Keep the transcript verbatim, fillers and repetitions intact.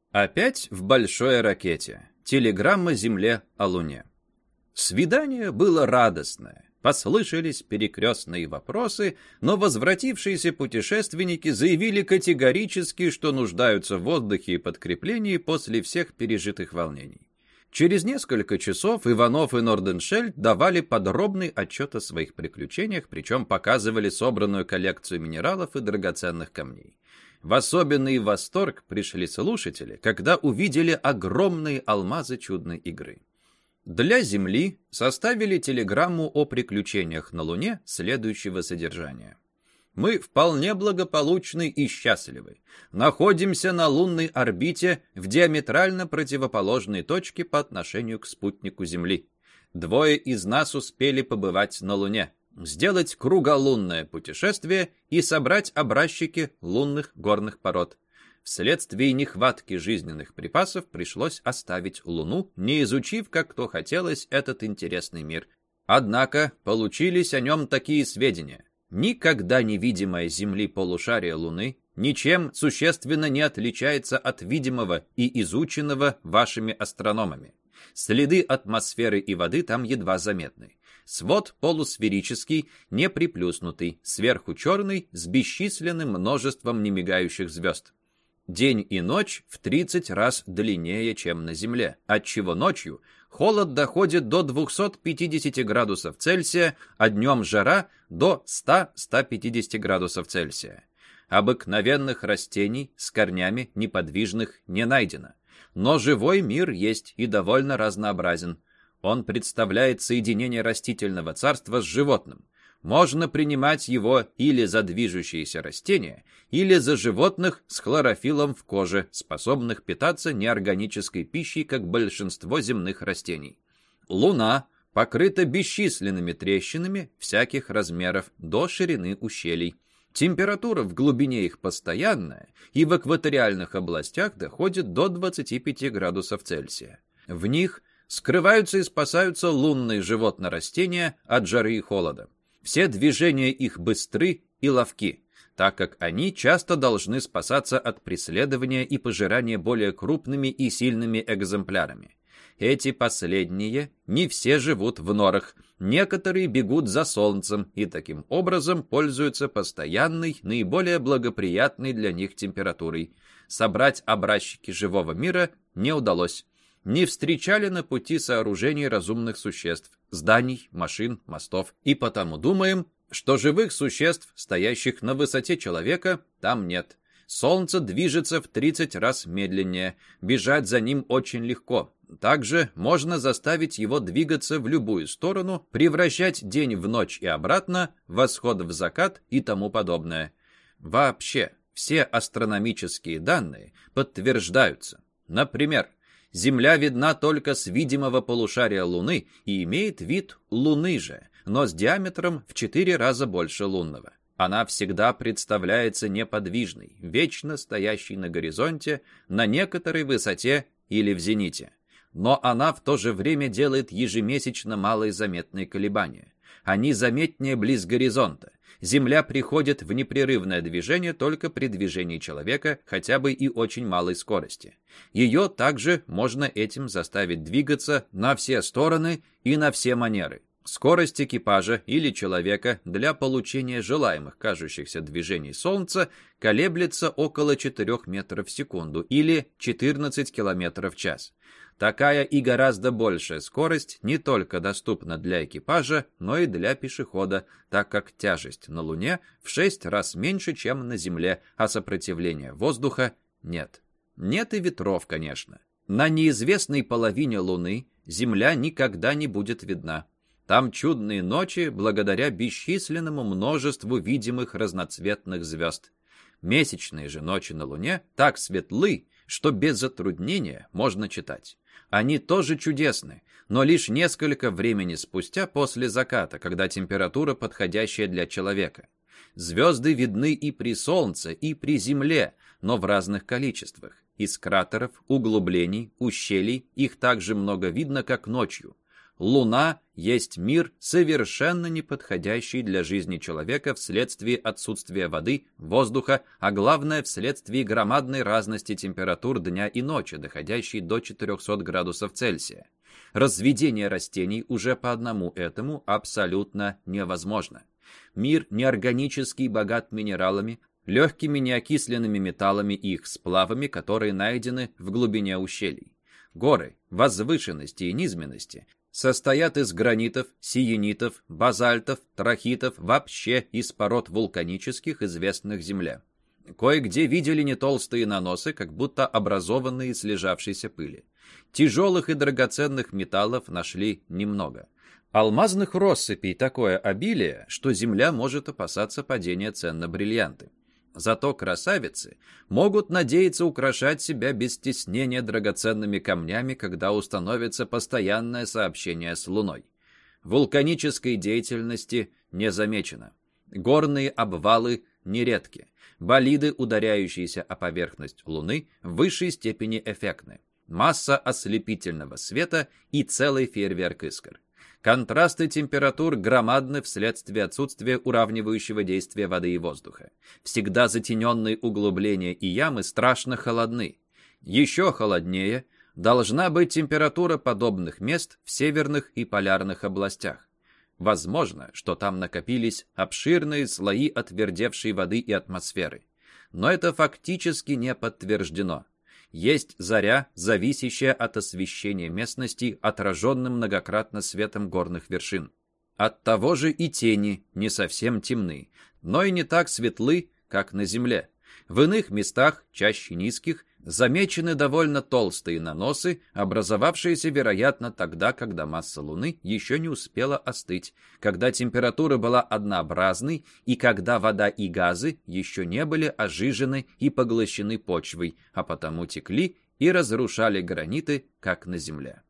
Опять в большой ракете. Телеграмма Земле о Луне. Свидание было радостное. Послышались перекрестные вопросы, но возвратившиеся путешественники заявили категорически, что нуждаются в отдыхе и подкреплении после всех пережитых волнений. Через несколько часов Иванов и Норденшельд давали подробный отчет о своих приключениях, причем показывали собранную коллекцию минералов и драгоценных камней. В особенный восторг пришли слушатели, когда увидели огромные алмазы чудной игры. Для Земли составили телеграмму о приключениях на Луне следующего содержания. Мы вполне благополучны и счастливы. Находимся на лунной орбите в диаметрально противоположной точке по отношению к спутнику Земли. Двое из нас успели побывать на Луне, сделать круголунное путешествие и собрать образчики лунных горных пород. Вследствие нехватки жизненных припасов пришлось оставить Луну, не изучив, как то хотелось, этот интересный мир. Однако получились о нем такие сведения. Никогда невидимое Земли полушарие Луны ничем существенно не отличается от видимого и изученного вашими астрономами. Следы атмосферы и воды там едва заметны. Свод полусферический, не приплюснутый, сверху черный, с бесчисленным множеством немигающих звезд. День и ночь в тридцать раз длиннее, чем на Земле, отчего ночью холод доходит до двухсот пятидесяти градусов Цельсия, а днем жара до ста — ста пятидесяти градусов Цельсия. Обыкновенных растений с корнями неподвижных не найдено. Но живой мир есть и довольно разнообразен. Он представляет соединение растительного царства с животным. Можно принимать его или за движущиеся растения, или за животных с хлорофиллом в коже, способных питаться неорганической пищей, как большинство земных растений. Луна покрыта бесчисленными трещинами всяких размеров до ширины ущелий. Температура в глубине их постоянная и в экваториальных областях доходит до двадцати пяти градусов Цельсия. В них скрываются и спасаются лунные животно-растения от жары и холода. Все движения их быстры и ловки, так как они часто должны спасаться от преследования и пожирания более крупными и сильными экземплярами. Эти последние не все живут в норах, некоторые бегут за солнцем и таким образом пользуются постоянной, наиболее благоприятной для них температурой. Собрать образчики живого мира не удалось. Не встречали на пути сооружений разумных существ, зданий, машин, мостов. И потому думаем, что живых существ, стоящих на высоте человека, там нет. Солнце движется в тридцать раз медленнее, бежать за ним очень легко. Также можно заставить его двигаться в любую сторону, превращать день в ночь и обратно, восход в закат и тому подобное. Вообще, все астрономические данные подтверждаются. Например, Земля видна только с видимого полушария Луны и имеет вид Луны же, но с диаметром в четыре раза больше лунного. Она всегда представляется неподвижной, вечно стоящей на горизонте, на некоторой высоте или в зените. Но она в то же время делает ежемесячно малые заметные колебания. Они заметнее близ горизонта. Земля приходит в непрерывное движение только при движении человека, хотя бы и очень малой скорости. Ее также можно этим заставить двигаться на все стороны и на все манеры. Скорость экипажа или человека для получения желаемых кажущихся движений Солнца колеблется около четырёх метров в секунду или четырнадцать километров в час. Такая и гораздо большая скорость не только доступна для экипажа, но и для пешехода, так как тяжесть на Луне в шесть раз меньше, чем на Земле, а сопротивления воздуха нет. Нет и ветров, конечно. На неизвестной половине Луны Земля никогда не будет видна. Там чудные ночи благодаря бесчисленному множеству видимых разноцветных звезд. Месячные же ночи на Луне так светлы, что без затруднения можно читать. Они тоже чудесны, но лишь несколько времени спустя после заката, когда температура подходящая для человека. Звезды видны и при Солнце, и при Земле, но в разных количествах. Из кратеров, углублений, ущелий их также много видно, как ночью. Луна есть мир, совершенно неподходящий для жизни человека вследствие отсутствия воды, воздуха, а главное вследствие громадной разности температур дня и ночи, доходящей до четырехсот градусов Цельсия. Разведение растений уже по одному этому абсолютно невозможно. Мир неорганический, богат минералами, легкими неокисленными металлами и их сплавами, которые найдены в глубине ущелий. Горы, возвышенности и низменности состоят из гранитов, сиенитов, базальтов, трахитов, вообще из пород вулканических, известных Земле. Кое-где видели не толстые наносы, как будто образованные из слежавшейся пыли. Тяжелых и драгоценных металлов нашли немного. Алмазных россыпей такое обилие, что Земля может опасаться падения цен на бриллианты. Зато красавицы могут надеяться украшать себя без стеснения драгоценными камнями, когда установится постоянное сообщение с Луной. Вулканической деятельности не замечено. Горные обвалы нередки. Болиды, ударяющиеся о поверхность Луны, в высшей степени эффектны. Масса ослепительного света и целый фейерверк искр. Контрасты температур громадны вследствие отсутствия уравнивающего действия воды и воздуха. Всегда затененные углубления и ямы страшно холодны. Еще холоднее должна быть температура подобных мест в северных и полярных областях. Возможно, что там накопились обширные слои отвердевшей воды и атмосферы. Но это фактически не подтверждено. Есть заря, зависящая от освещения местности, отраженным многократно светом горных вершин. От того же и тени не совсем темны, но и не так светлы, как на Земле. В иных местах, чаще низких, замечены довольно толстые наносы, образовавшиеся, вероятно, тогда, когда масса Луны еще не успела остыть, когда температура была однообразной и когда вода и газы еще не были ожижены и поглощены почвой, а потому текли и разрушали граниты, как на Земле.